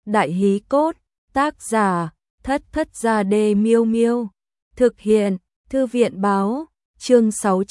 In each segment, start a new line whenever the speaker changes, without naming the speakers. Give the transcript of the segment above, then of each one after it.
Đại hí cốt, tác giả, Thất Thất Gia Đê Miêu Miêu. Thực hiện, Thư viện báo, chương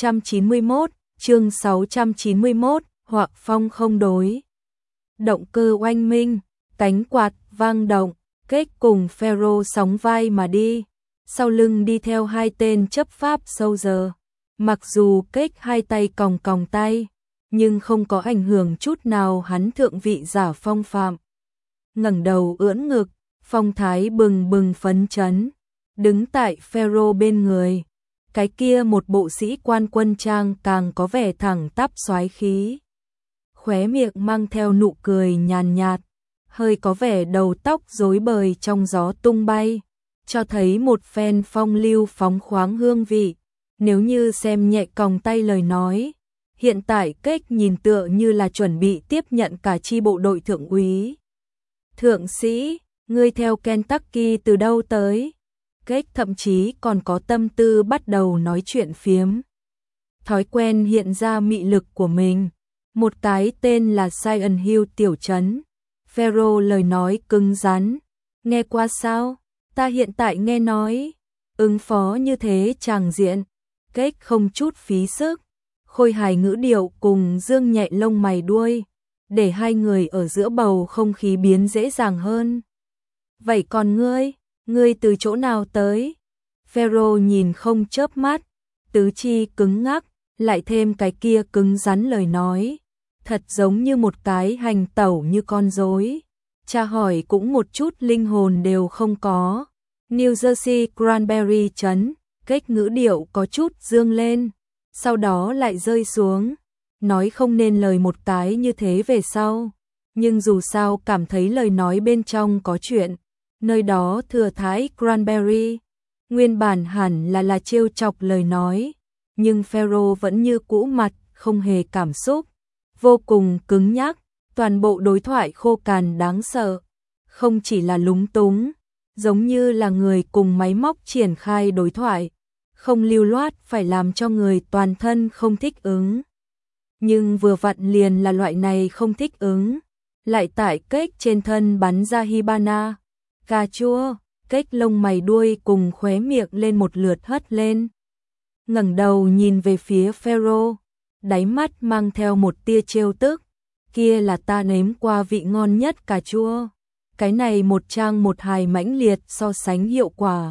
691, hoặc phong không đối. Động cơ oanh minh, cánh quạt vang động, Kết cùng Pharaoh sóng vai mà đi. Sau lưng đi theo hai tên chấp pháp sâu giờ. Mặc dù Kết hai tay còng còng tay, nhưng không có ảnh hưởng chút nào hắn thượng vị giả phong phạm. Ngẩng đầu ưỡn ngực, phong thái bừng bừng phấn chấn, đứng tại Pharaoh bên người. Cái kia một bộ sĩ quan quân trang càng có vẻ thẳng tắp soái khí. Khóe miệng mang theo nụ cười nhàn nhạt, hơi có vẻ đầu tóc rối bời trong gió tung bay, cho thấy một phen phong lưu phóng khoáng hương vị. Nếu như xem nhẹ còng tay lời nói, hiện tại Kết nhìn tựa như là chuẩn bị tiếp nhận cả chi bộ đội thượng úy. Thượng sĩ, ngươi theo Kentucky từ đâu tới? Kết thậm chí còn có tâm tư bắt đầu nói chuyện phiếm. Thói quen hiện ra mị lực của mình. Một cái tên là Zion Hill tiểu trấn. Pharaoh lời nói cứng rắn. Nghe qua sao? Ta hiện tại nghe nói. Ứng phó như thế tràng diện. Kết không chút phí sức. Khôi hài ngữ điệu cùng dương nhẹ lông mày đuôi. Để hai người ở giữa bầu không khí biến dễ dàng hơn. Vậy còn ngươi từ chỗ nào tới? Pharaoh nhìn không chớp mắt, tứ chi cứng ngắc, lại thêm cái kia cứng rắn lời nói. Thật giống như một cái hành tẩu như con rối. Cha hỏi cũng một chút linh hồn đều không có. New Jersey Cranberry trấn, Kết ngữ điệu có chút dương lên, sau đó lại rơi xuống. Nói không nên lời một cái như thế về sau, nhưng dù sao cảm thấy lời nói bên trong có chuyện. Nơi đó thừa thái Cranberry, nguyên bản hẳn là trêu chọc lời nói, nhưng Pharaoh vẫn như cũ mặt, không hề cảm xúc, vô cùng cứng nhắc, toàn bộ đối thoại khô cằn đáng sợ, không chỉ là lúng túng, giống như là người cùng máy móc triển khai đối thoại, không lưu loát phải làm cho người toàn thân không thích ứng. Nhưng vừa vặn liền là loại này không thích ứng, lại tại Kết trên thân bắn ra hibana, cà chua. Kết lông mày đuôi cùng khóe miệng lên một lượt hất lên. Ngẩng đầu nhìn về phía Pharaoh, đáy mắt mang theo một tia trêu tức. Kia là ta nếm qua vị ngon nhất cà chua. Cái này một trang một hài mãnh liệt so sánh hiệu quả.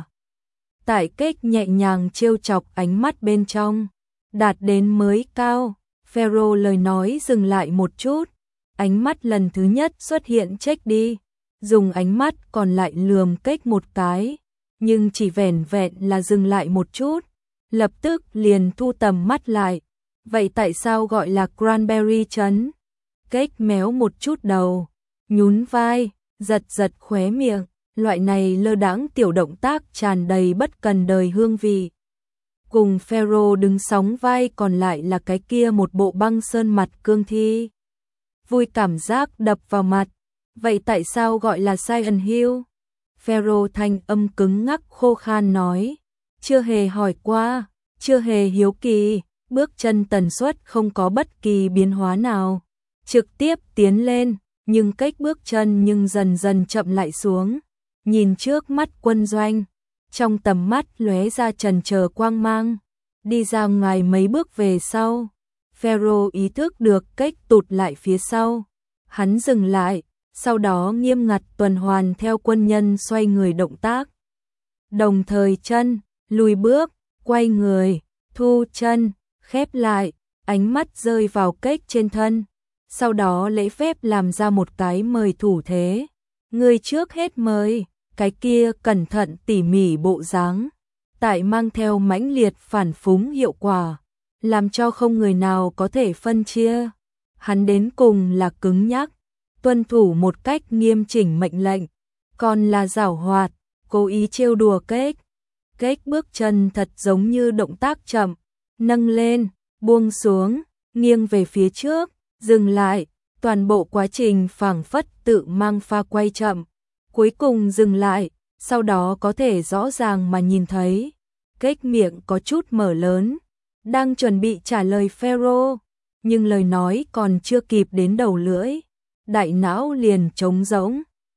Tại Kết nhẹ nhàng trêu chọc ánh mắt bên trong, đạt đến mới cao. Pharaoh lời nói dừng lại một chút, ánh mắt lần thứ nhất xuất hiện check đi, dùng ánh mắt còn lại lườm Kết một cái, nhưng chỉ vẻn vẹn là dừng lại một chút, lập tức liền thu tầm mắt lại. Vậy tại sao gọi là Cranberry trấn? Kết méo một chút đầu, nhún vai, giật giật khóe miệng, loại này lơ đãng tiểu động tác tràn đầy bất cần đời hương vị. Cùng Pharaoh đứng sóng vai còn lại là cái kia một bộ băng sơn mặt cương thi. Vui cảm giác đập vào mặt. Vậy tại sao gọi là Zion Hill? Pharaoh thanh âm cứng ngắc khô khan nói. Chưa hề hỏi qua, chưa hề hiếu kỳ, bước chân tần suất không có bất kỳ biến hóa nào. Trực tiếp tiến lên, nhưng cách bước chân nhưng dần dần chậm lại xuống. Nhìn trước mắt quân doanh. Trong tầm mắt lóe ra trần chờ quang mang, đi ra ngoài mấy bước về sau, Pharaoh ý thức được Kết tụt lại phía sau. Hắn dừng lại, sau đó nghiêm ngặt tuần hoàn theo quân nhân xoay người động tác. Đồng thời chân, lùi bước, quay người, thu chân, khép lại, ánh mắt rơi vào Kết trên thân. Sau đó lễ phép làm ra một cái mời thủ thế. Người trước hết mời. Cái kia cẩn thận tỉ mỉ bộ dáng, tại mang theo mãnh liệt phản phúng hiệu quả, làm cho không người nào có thể phân chia. Hắn đến cùng là cứng nhắc, tuân thủ một cách nghiêm chỉnh mệnh lệnh, còn là giảo hoạt, cố ý trêu đùa Kết. Kết bước chân thật giống như động tác chậm, nâng lên, buông xuống, nghiêng về phía trước, dừng lại, toàn bộ quá trình phảng phất tự mang pha quay chậm. Cuối cùng dừng lại, sau đó có thể rõ ràng mà nhìn thấy. Kết miệng có chút mở lớn, đang chuẩn bị trả lời Pharaoh, nhưng lời nói còn chưa kịp đến đầu lưỡi, đại não liền trống rỗng.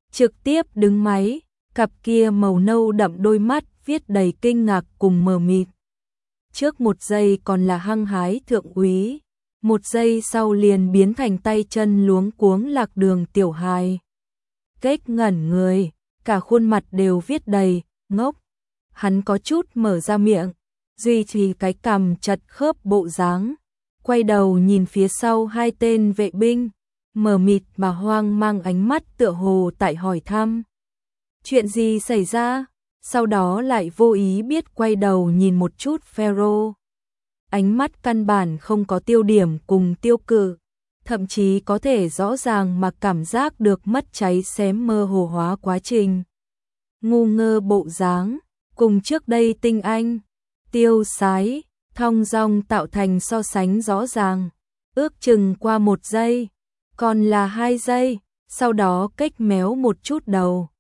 trực tiếp đứng máy, cặp kia màu nâu đậm đôi mắt viết đầy kinh ngạc cùng mờ mịt. Trước một giây còn là hăng hái thượng úy, một giây sau liền biến thành tay chân luống cuống lạc đường tiểu hài. Kết ngẩn người, cả khuôn mặt đều viết đầy ngốc. Hắn có chút mở ra miệng, duy trì cái cằm chật khớp bộ dáng, quay đầu nhìn phía sau hai tên vệ binh, mờ mịt mà hoang mang ánh mắt tựa hồ tại hỏi thăm. Chuyện gì xảy ra? Sau đó lại vô ý biết quay đầu nhìn một chút Pharaoh. Ánh mắt căn bản không có tiêu điểm cùng tiêu cự, thậm chí có thể rõ ràng mà cảm giác được mất cháy xém mơ hồ hóa quá trình. Ngu ngơ bộ dáng, cùng trước đây tinh anh, tiêu sái, thong dong tạo thành so sánh rõ ràng. Ước chừng qua 1 giây, còn là 2 giây, sau đó cách méo một chút đầu.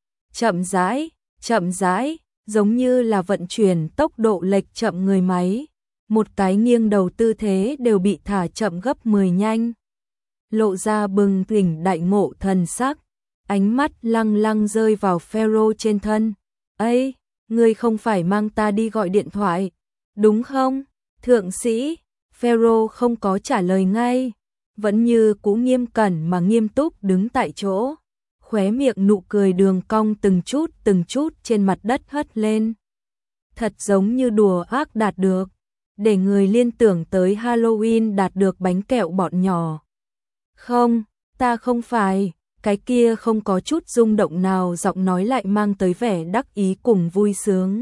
Chậm rãi, giống như là vận chuyển tốc độ lệch chậm người máy. Một cái nghiêng đầu tư thế đều bị thả chậm gấp 10 nhanh. Lộ ra bừng tỉnh đại ngộ thần sắc, ánh mắt lăng lăng rơi vào Pharaoh trên thân. "Ây, ngươi không phải mang ta đi gọi điện thoại, đúng không, thượng sĩ?" Pharaoh không có trả lời ngay, vẫn như cũ nghiêm cẩn mà nghiêm túc đứng tại chỗ, khóe miệng nụ cười đường cong từng chút trên mặt đất hất lên. Thật giống như đùa ác đạt được, để người liên tưởng tới Halloween đạt được bánh kẹo bọn nhỏ. "Không, ta không phải." Cái kia không có chút rung động nào giọng nói lại mang tới vẻ đắc ý cùng vui sướng.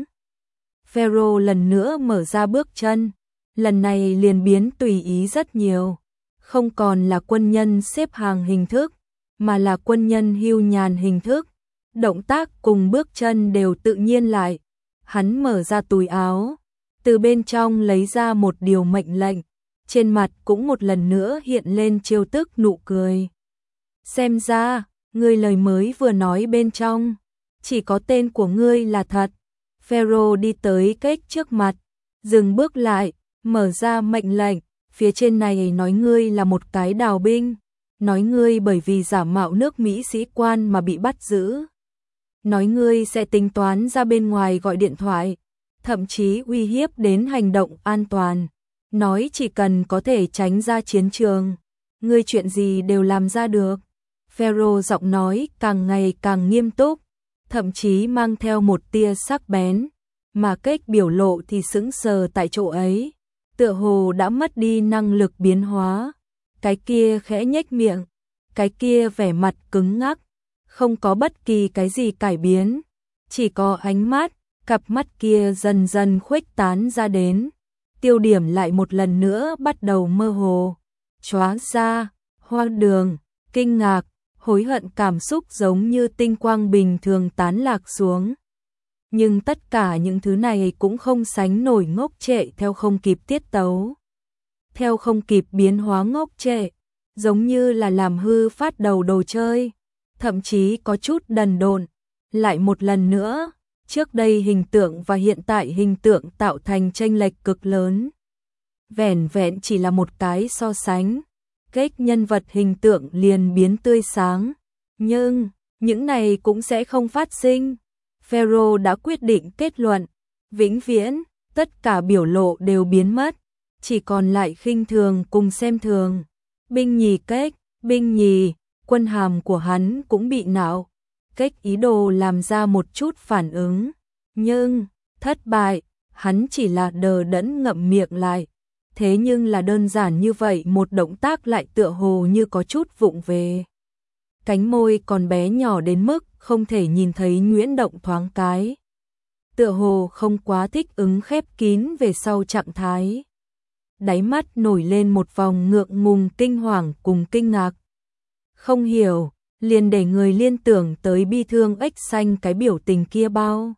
Pharaoh lần nữa mở ra bước chân, lần này liền biến tùy ý rất nhiều, không còn là quân nhân xếp hàng hình thức, mà là quân nhân hưu nhàn hình thức. Động tác cùng bước chân đều tự nhiên lại. Hắn mở ra túi áo, từ bên trong lấy ra một điều mệnh lệnh, trên mặt cũng một lần nữa hiện lên trêu tức nụ cười. "Xem ra, ngươi lời mới vừa nói bên trong, chỉ có tên của ngươi là thật." Pharaoh đi tới Kết trước mặt, dừng bước lại, mở ra mệnh lệnh, phía trên này nói ngươi là một cái đào binh, nói ngươi bởi vì giả mạo nước Mỹ sĩ quan mà bị bắt giữ, nói ngươi sẽ tính toán ra bên ngoài gọi điện thoại, thậm chí uy hiếp đến hành động an toàn, nói chỉ cần có thể tránh ra chiến trường, ngươi chuyện gì đều làm ra được. Pharaoh giọng nói càng ngày càng nghiêm túc, thậm chí mang theo một tia sắc bén, mà Kết biểu lộ thì sững sờ tại chỗ ấy, tựa hồ đã mất đi năng lực biến hóa. Cái kia khẽ nhếch miệng, cái kia vẻ mặt cứng ngắc, không có bất kỳ cái gì cải biến, chỉ có ánh mắt, cặp mắt kia dần dần khuếch tán ra đến, tiêu điểm lại một lần nữa bắt đầu mơ hồ. Chóa ra, hoang đường, kinh ngạc, hối hận cảm xúc giống như tinh quang bình thường tán lạc xuống. Nhưng tất cả những thứ này cũng không sánh nổi ngốc trệ theo không kịp tiết tấu. Theo không kịp biến hóa ngốc trệ, giống như là làm hư phát đầu đồ chơi, thậm chí có chút đần độn. Lại một lần nữa, trước đây hình tượng và hiện tại hình tượng tạo thành chênh lệch cực lớn. Vẻn vẹn chỉ là một cái so sánh, Kết nhân vật hình tượng liền biến tươi sáng, nhưng những này cũng sẽ không phát sinh. Pharaoh đã quyết định kết luận, vĩnh viễn, tất cả biểu lộ đều biến mất, chỉ còn lại khinh thường cùng xem thường. Binh nhì Kết, binh nhì, quân hàm của hắn cũng bị nạo. Kết ý đồ làm ra một chút phản ứng, nhưng thất bại, hắn chỉ là đờ đẫn ngậm miệng lại. Thế nhưng là đơn giản như vậy một động tác lại tựa hồ như có chút vụng về. Cánh môi còn bé nhỏ đến mức không thể nhìn thấy nhuyễn động thoáng cái. Tựa hồ không quá thích ứng khép kín về sau trạng thái. Đáy mắt nổi lên một vòng ngượng ngùng kinh hoàng cùng kinh ngạc. Không hiểu, liền để người liên tưởng tới bi thương ếch xanh cái biểu tình kia bao.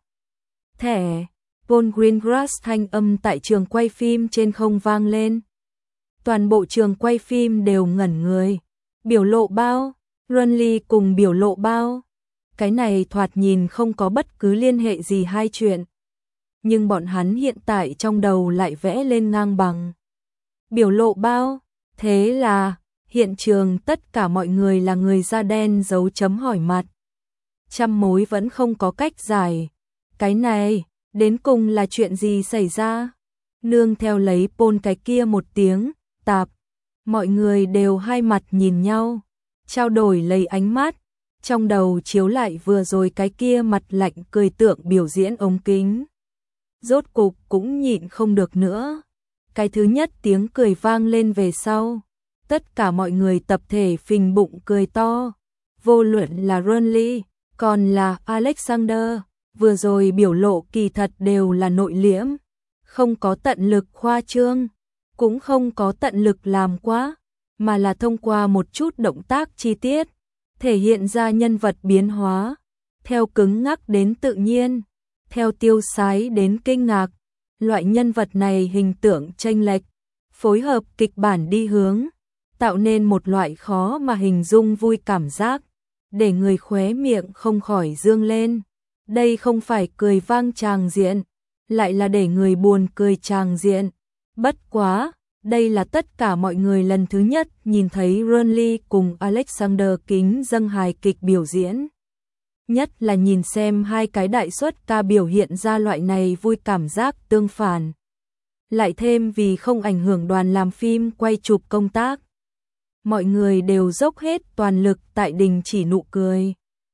Thẻ. Paul Greengrass thanh âm tại trường quay phim trên không vang lên. Toàn bộ trường quay phim đều ngẩn người. Biểu lộ bao, Runley cùng biểu lộ bao. Cái này thoạt nhìn không có bất cứ liên hệ gì hai chuyện. Nhưng bọn hắn hiện tại trong đầu lại vẽ lên ngang bằng. Biểu lộ bao, thế là hiện trường tất cả mọi người là người da đen dấu chấm hỏi mặt. trăm mối vẫn không có cách giải. Cái này, đến cùng là chuyện gì xảy ra? Nương theo lấy Paul cái kia một tiếng, tạp. Mọi người đều hai mặt nhìn nhau, trao đổi lấy ánh mắt, trong đầu chiếu lại vừa rồi cái kia mặt lạnh cười tượng biểu diễn ống kính. Rốt cục cũng nhịn không được nữa. Cái thứ nhất tiếng cười vang lên về sau. Tất cả mọi người tập thể phình bụng cười to. Vô luận là Renly, còn là Alexander, vừa rồi biểu lộ kỳ thật đều là nội liễm. Không có tận lực khoa trương, cũng không có tận lực làm quá, mà là thông qua một chút động tác chi tiết, thể hiện ra nhân vật biến hóa, theo cứng ngắc đến tự nhiên, theo tiêu sái đến kinh ngạc. Loại nhân vật này hình tượng chênh lệch, phối hợp kịch bản đi hướng, tạo nên một loại khó mà hình dung vui cảm giác, để người khóe miệng không khỏi dương lên. Đây không phải cười vang tràng diện, lại là để người buồn cười tràng diện. Bất quá, đây là tất cả mọi người lần thứ nhất nhìn thấy Renly cùng Alexander kính dâng hài kịch biểu diễn. Nhất là nhìn xem hai cái đại xuất ca biểu hiện ra loại này vui cảm giác tương phản. Lại thêm vì không ảnh hưởng đoàn làm phim quay chụp công tác. Mọi người đều dốc hết toàn lực tại đình chỉ nụ cười.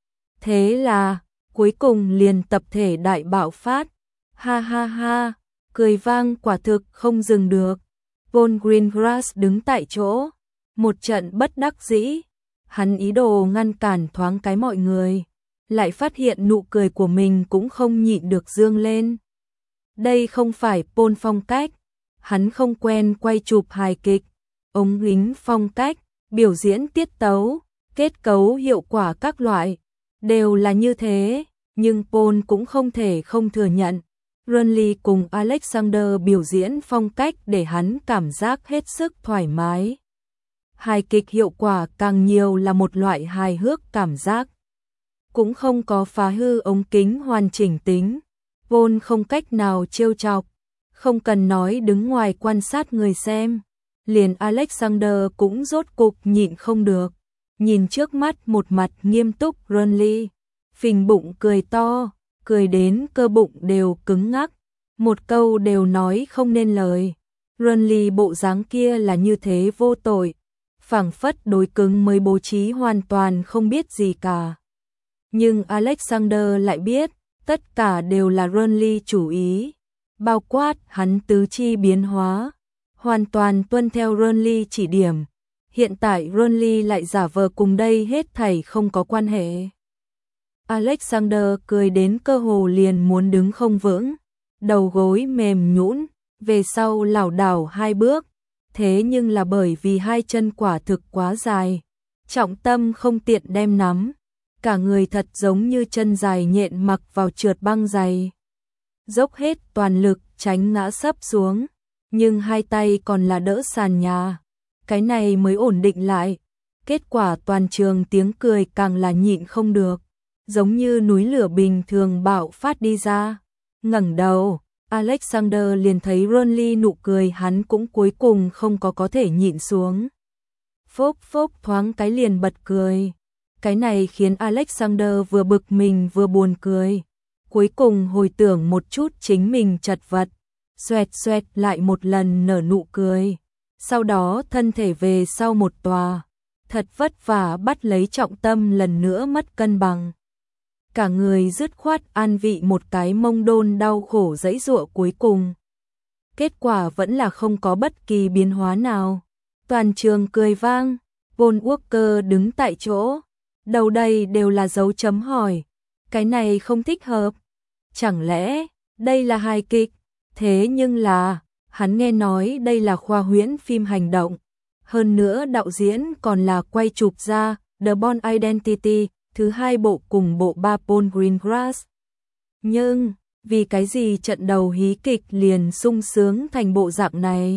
Thế là, cuối cùng liền tập thể đại bạo phát. Ha ha ha, cười vang quả thực không dừng được. Paul Greengrass đứng tại chỗ, một trận bất đắc dĩ. Hắn ý đồ ngăn cản thoáng cái mọi người, lại phát hiện nụ cười của mình cũng không nhịn được dương lên. Đây không phải Paul phong cách, hắn không quen quay chụp hài kịch, ống kính phong cách, biểu diễn tiết tấu, kết cấu hiệu quả các loại, đều là như thế, nhưng Paul cũng không thể không thừa nhận. Renly cùng Alexander biểu diễn phong cách để hắn cảm giác hết sức thoải mái. Hài kịch hiệu quả càng nhiều là một loại hài hước cảm giác, cũng không có phá hư ống kính hoàn chỉnh tính. Paul không cách nào trêu chọc, không cần nói đứng ngoài quan sát người xem. Liền Alexander cũng rốt cục nhịn không được, nhìn trước mắt một mặt nghiêm túc Renly, phình bụng cười to, cười đến cơ bụng đều cứng ngắc, một câu đều nói không nên lời. Renly bộ dáng kia là như thế vô tội, phảng phất đối cứng mới bố trí hoàn toàn không biết gì cả. Nhưng Alexander lại biết, tất cả đều là Renly chủ ý, bao quát hắn tứ chi biến hóa, hoàn toàn tuân theo Renly chỉ điểm. Hiện tại Renly lại giả vờ cùng đây hết thảy không có quan hệ. Alexander cười đến cơ hồ liền muốn đứng không vững, đầu gối mềm nhũn, về sau lảo đảo hai bước, thế nhưng là bởi vì hai chân quả thực quá dài, trọng tâm không tiện đem nắm, cả người thật giống như chân dài nhện mặc vào trượt băng giày. Dốc hết toàn lực tránh ngã sấp xuống, nhưng hai tay còn là đỡ sàn nhà, cái này mới ổn định lại. Kết quả toàn trường tiếng cười càng là nhịn không được, giống như núi lửa bình thường bạo phát đi ra. Ngẩng đầu, Alexander liền thấy Renly nụ cười hắn cũng cuối cùng không có thể nhịn xuống. Phốc phốc thoáng cái liền bật cười. Cái này khiến Alexander vừa bực mình vừa buồn cười. Cuối cùng hồi tưởng một chút chính mình chật vật, xoẹt xoẹt lại một lần nở nụ cười. Sau đó thân thể về sau một tòa, thật vất vả bắt lấy trọng tâm lần nữa mất cân bằng. Cả người dứt khoát an vị một cái mông đôn đau khổ giãy giụa cuối cùng. Kết quả vẫn là không có bất kỳ biến hóa nào. Toàn trường cười vang, Paul Walker đứng tại chỗ, đầu đầy đều là dấu chấm hỏi. Cái này không thích hợp. Chẳng lẽ đây là hài kịch? Thế nhưng là, hắn nghe nói đây là khoa huyễn phim hành động. Hơn nữa đạo diễn còn là quay chụp ra The Bourne Identity, thứ hai bộ cùng bộ ba Paul Greengrass. Nhưng, vì cái gì trận đầu hí kịch liền sung sướng thành bộ dạng này?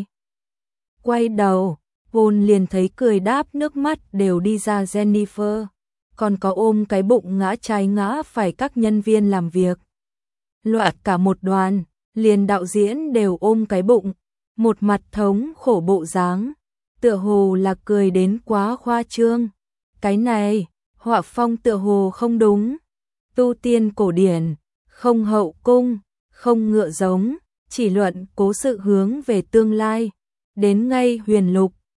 Quay đầu, Paul liền thấy cười đáp nước mắt đều đi ra Jennifer, còn có ôm cái bụng ngã trái ngã phải các nhân viên làm việc. Loạt cả một đoàn, liền đạo diễn đều ôm cái bụng, một mặt thống khổ bộ dáng, tựa hồ là cười đến quá khoa trương. Cái này, họa phong tựa hồ không đúng. Tu tiên cổ điển, không hậu cung, không ngựa giống, chỉ luận cố sự hướng về tương lai. Đến ngay huyền lục,